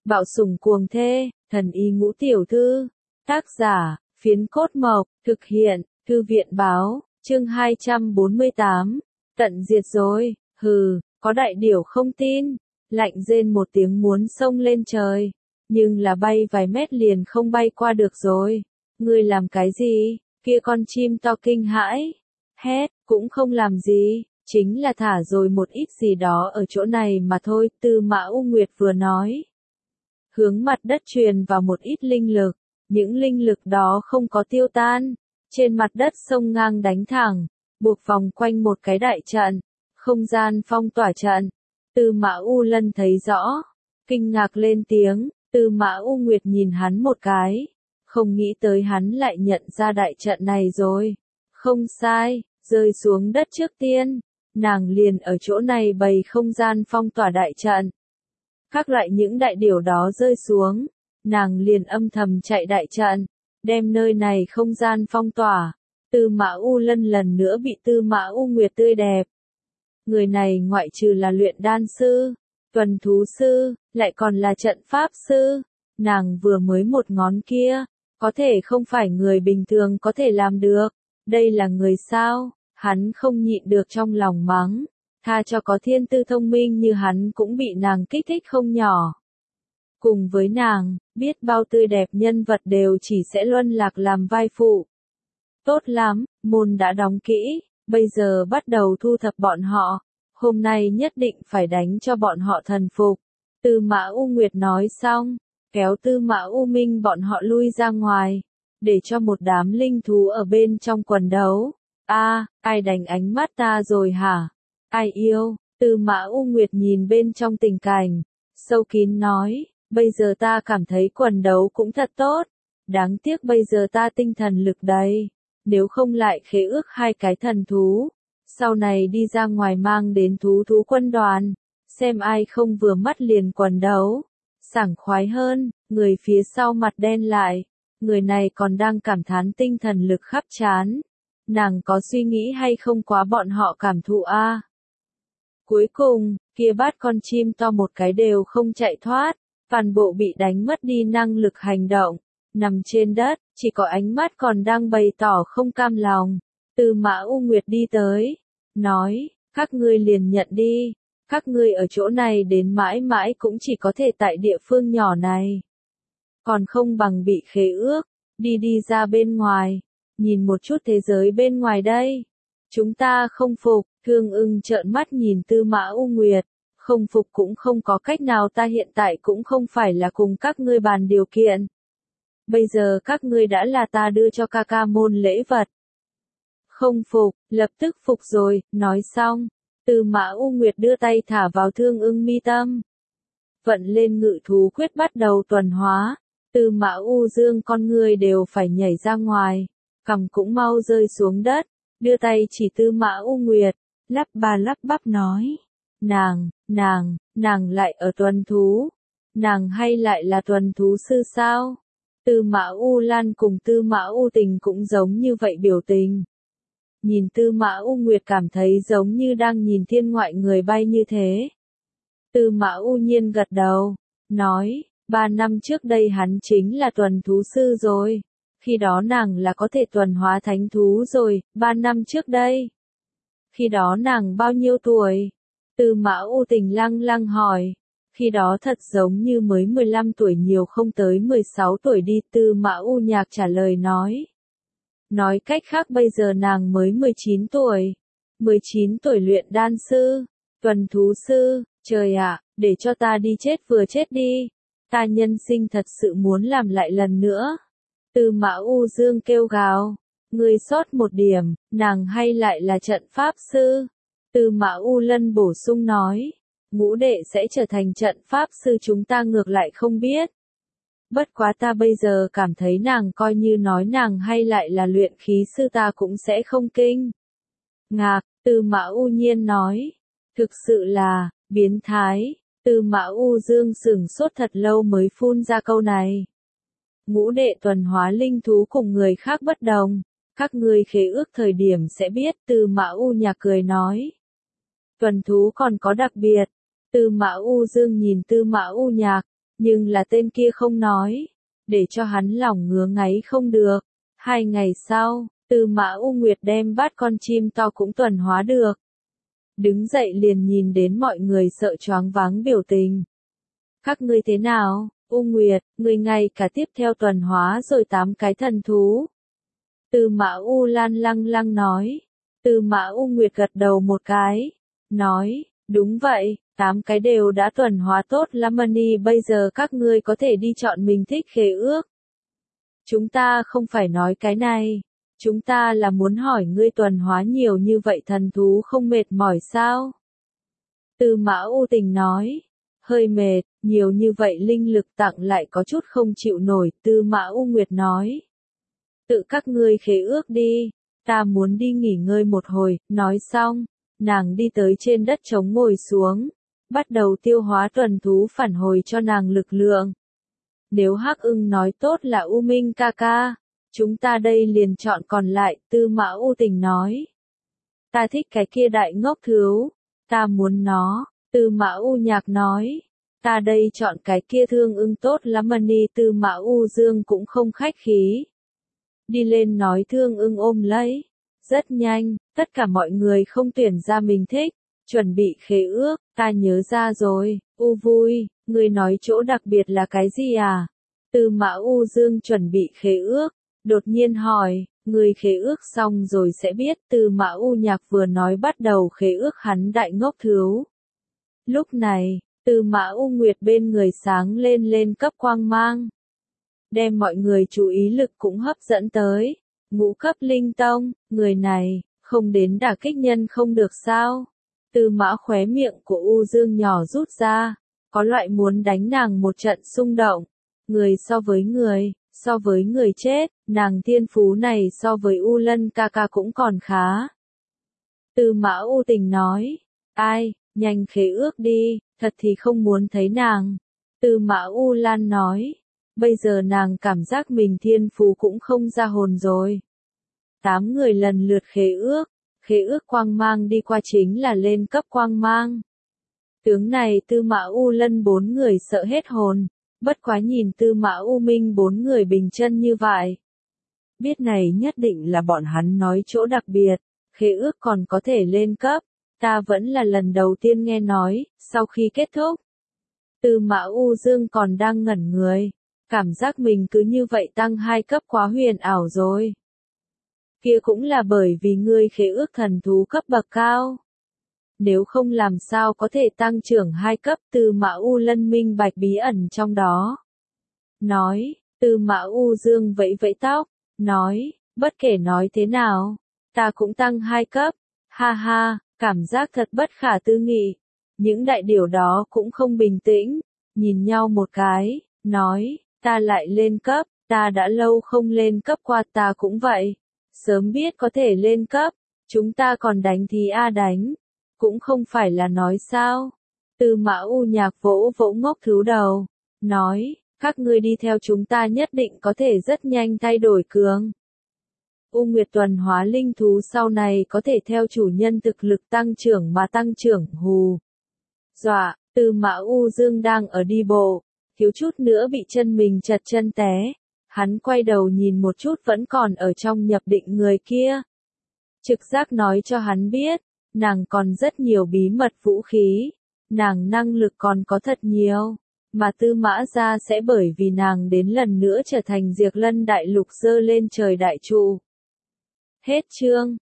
Bạo sủng cuồng thê, thần y ngũ tiểu thư. Tác giả, Phiến Cốt Mộc, thực hiện, Thư viện báo, chương 248. Tận diệt rồi, hừ, có đại điểu không tin. Lạnh rên một tiếng muốn xông lên trời. Nhưng là bay vài mét liền không bay qua được rồi. Ngươi làm cái gì? Kia con chim to kinh hãi. Hét, cũng không làm gì. Chính là thả rồi một ít gì đó ở chỗ này mà thôi, Tư Mã U Nguyệt vừa nói. Hướng mặt đất truyền vào một ít linh lực, những linh lực đó không có tiêu tan, trên mặt đất sông ngang đánh thẳng, buộc vòng quanh một cái đại trận, không gian phong tỏa trận. Tư Mã U Lân thấy rõ, kinh ngạc lên tiếng, Tư Mã U Nguyệt nhìn hắn một cái, không nghĩ tới hắn lại nhận ra đại trận này rồi. Không sai, rơi xuống đất trước tiên, nàng liền ở chỗ này bày không gian phong tỏa đại trận. Các loại những đại điểu đó rơi xuống, nàng liền âm thầm chạy đại trận, đem nơi này không gian phong tỏa. Tư Mã U Lân lần nữa bị Tư Mã U Nguyệt tươi đẹp. Người này ngoại trừ là luyện đan sư, tuần thú sư, lại còn là trận pháp sư. Nàng vừa mới một ngón kia, có thể không phải người bình thường có thể làm được. Đây là người sao? Hắn không nhịn được trong lòng mắng. Tha cho có thiên tư thông minh như hắn cũng bị nàng kích thích không nhỏ. Cùng với nàng, biết bao tươi đẹp nhân vật đều chỉ sẽ luân lạc làm vai phụ. Tốt lắm, môn đã đóng kỹ, bây giờ bắt đầu thu thập bọn họ. Hôm nay nhất định phải đánh cho bọn họ thần phục. Tư Mã U Nguyệt nói xong, kéo Tư Mã U Minh bọn họ lui ra ngoài, để cho một đám linh thú ở bên trong quần đấu. Ai đánh ánh mắt ta rồi hả? Ai yêu? Tư Mã U Nguyệt nhìn bên trong tình cảnh, sâu kín nói, bây giờ ta cảm thấy quần đấu cũng thật tốt, đáng tiếc bây giờ ta tinh thần lực đầy, nếu không lại khế ước hai cái thần thú, sau này đi ra ngoài mang đến thú quân đoàn, xem ai không vừa mắt liền quần đấu, sảng khoái hơn. Người phía sau mặt đen lại, người này còn đang cảm thán tinh thần lực khắp trán, nàng có suy nghĩ hay không quá bọn họ cảm thụ a? Cuối cùng, kia bát con chim to một cái đều không chạy thoát, toàn bộ bị đánh mất đi năng lực hành động, nằm trên đất, chỉ có ánh mắt còn đang bày tỏ không cam lòng. Tư Mã U Nguyệt đi tới, nói, các ngươi liền nhận đi, các ngươi ở chỗ này đến mãi mãi cũng chỉ có thể tại địa phương nhỏ này. Còn không bằng bị khế ước, đi ra bên ngoài, nhìn một chút thế giới bên ngoài đây. Chúng ta không phục. Thương Ưng trợn mắt nhìn Tư Mã U Nguyệt, không phục cũng không có cách nào, ta hiện tại cũng không phải là cùng các ngươi bàn điều kiện. Bây giờ các ngươi đã là ta đưa cho ca ca môn lễ vật. Không phục, lập tức phục rồi, nói xong, Tư Mã U Nguyệt đưa tay thả vào Thương Ưng mi tâm. Vận lên ngự thú quyết bắt đầu tuần hóa, Tư Mã U Dương con người đều phải nhảy ra ngoài, cằm cũng mau rơi xuống đất, đưa tay chỉ Tư Mã U Nguyệt. Lắp ba lắp bắp nói, nàng lại ở tuần thú, nàng hay lại là tuần thú sư sao? Tư Mã U Lan cùng Tư Mã U Tình cũng giống như vậy biểu tình. Nhìn Tư Mã U Nguyệt cảm thấy giống như đang nhìn thiên ngoại người bay như thế. Tư Mã U Nhiên gật đầu, nói, 3 năm trước đây hắn chính là tuần thú sư rồi, khi đó nàng là có thể tuần hóa thánh thú rồi, 3 năm trước đây. Khi đó nàng bao nhiêu tuổi? Tư Mã U Tình lăng hỏi. Khi đó thật giống như mới 15 tuổi nhiều không tới 16 tuổi đi. Tư Mã U Nhạc trả lời nói. Nói cách khác bây giờ nàng mới 19 tuổi. 19 tuổi luyện đan sư, tuần thú sư, trời ạ, để cho ta đi chết vừa chết đi. Ta nhân sinh thật sự muốn làm lại lần nữa. Tư Mã U Dương kêu gào. Ngươi sót một điểm, nàng hay lại là trận pháp sư? Tư Mã U Lân bổ sung nói, ngũ đệ sẽ trở thành trận pháp sư chúng ta ngược lại không biết. Bất quá ta bây giờ cảm thấy nàng coi như nói nàng hay lại là luyện khí sư ta cũng sẽ không kinh ngạc. Tư Mã U Nhiên nói, thực sự là, biến thái. Tư Mã U Dương sửng sốt thật lâu mới phun ra câu này. Ngũ đệ tuần hóa linh thú cùng người khác bất đồng. Các ngươi khế ước thời điểm sẽ biết. Tư Mã U Nhạc cười nói. Tuần thú còn có đặc biệt. Tư Mã U Dương nhìn Tư Mã U Nhạc, Nhưng là tên kia không nói, để cho hắn lòng ngứa ngáy không được. 2 ngày sau, Tư Mã U Nguyệt đem bát con chim to cũng tuần hóa được. Đứng dậy liền nhìn đến mọi người sợ choáng váng biểu tình. Các ngươi thế nào, U Nguyệt, ngươi ngay cả tiếp theo tuần hóa rồi 8 cái thần thú. Tư Mã U Lan lăng lăng nói. Tư Mã U Nguyệt gật đầu một cái, nói, đúng vậy, 8 cái đều đã tuần hóa tốt lắm Mani, bây giờ các ngươi có thể đi chọn mình thích khế ước. Chúng ta không phải nói cái này, chúng ta là muốn hỏi ngươi tuần hóa nhiều như vậy thần thú không mệt mỏi sao? Tư Mã U Tình nói, hơi mệt, nhiều như vậy linh lực tặng lại có chút không chịu nổi. Tư Mã U Nguyệt nói, tự các ngươi khế ước đi, ta muốn đi nghỉ ngơi một hồi. Nói xong, nàng đi tới trên đất trống ngồi xuống, bắt đầu tiêu hóa tuần thú phản hồi cho nàng lực lượng. Nếu Hắc Ưng nói tốt là U Minh ca ca, chúng ta đây liền chọn còn lại. Tư Mã U Tình nói, ta thích cái kia đại ngốc thứu, ta muốn nó. Tư Mã U Nhạc nói, ta đây chọn cái kia Thương Ưng tốt lắm Mani. Tư Mã U Dương cũng không khách khí, đi lên nói Thương Ưng ôm lấy. Rất nhanh, tất cả mọi người không tuyển ra mình thích, chuẩn bị khế ước. Ta nhớ ra rồi, U Vui, ngươi nói chỗ đặc biệt là cái gì à? Tư Mã U Dương chuẩn bị khế ước, đột nhiên hỏi, ngươi khế ước xong rồi sẽ biết. Tư Mã U Nhạc vừa nói bắt đầu khế ước hắn đại ngốc thứu. Lúc này, Tư Mã U Nguyệt bên người sáng lên cấp quang mang, đem mọi người chú ý lực cũng hấp dẫn tới. Ngũ cấp linh tông, người này, không đến đả kích nhân không được sao? Tư Mã khóe miệng của U Dương nhỏ rút ra, có loại muốn đánh nàng một trận xung động. Người so với người chết, nàng thiên phú này so với U Lân ca ca cũng còn khá. Tư Mã U Tình nói, ai, nhanh khế ước đi, thật thì không muốn thấy nàng. Tư Mã U Lan nói, bây giờ nàng cảm giác mình thiên phú cũng không ra hồn rồi. 8 người lần lượt khế ước quang mang đi qua chính là lên cấp quang mang. Tướng này Tư Mã U Lân 4 người sợ hết hồn, bất quá nhìn Tư Mã U Minh 4 người bình chân như vậy. Biết này nhất định là bọn hắn nói chỗ đặc biệt, khế ước còn có thể lên cấp, ta vẫn là lần đầu tiên nghe nói. Sau khi kết thúc, Tư Mã U Dương còn đang ngẩn người, cảm giác mình cứ như vậy tăng 2 cấp quá huyền ảo rồi. Kia cũng là bởi vì ngươi khế ước thần thú cấp bậc cao. Nếu không làm sao có thể tăng trưởng 2 cấp. Tư Mã U Lân minh bạch bí ẩn trong đó. Nói, Tư Mã U Dương vẫy vẫy tóc, nói, bất kể nói thế nào, ta cũng tăng 2 cấp. Ha ha, cảm giác thật bất khả tư nghị. Những đại điểu đó cũng không bình tĩnh, nhìn nhau một cái, nói, ta lại lên cấp, ta đã lâu không lên cấp qua. Ta cũng vậy, sớm biết có thể lên cấp, chúng ta còn đánh thì đánh, cũng không phải là nói sao. Tư Mã U Nhạc vỗ vỗ ngốc thứu đầu, nói, các ngươi đi theo chúng ta nhất định có thể rất nhanh thay đổi cường. U Nguyệt tuần hóa linh thú sau này có thể theo chủ nhân thực lực tăng trưởng mà tăng trưởng. Hù dọa, Tư Mã U Dương đang ở đi bộ, thiếu chút nữa bị chân mình chật chân té. Hắn quay đầu nhìn một chút vẫn còn ở trong nhập định người kia. Trực giác nói cho hắn biết, nàng còn rất nhiều bí mật vũ khí, nàng năng lực còn có thật nhiều, mà Tư Mã gia sẽ bởi vì nàng đến lần nữa trở thành Diệt Lân đại lục giơ lên trời đại trụ. Hết chương.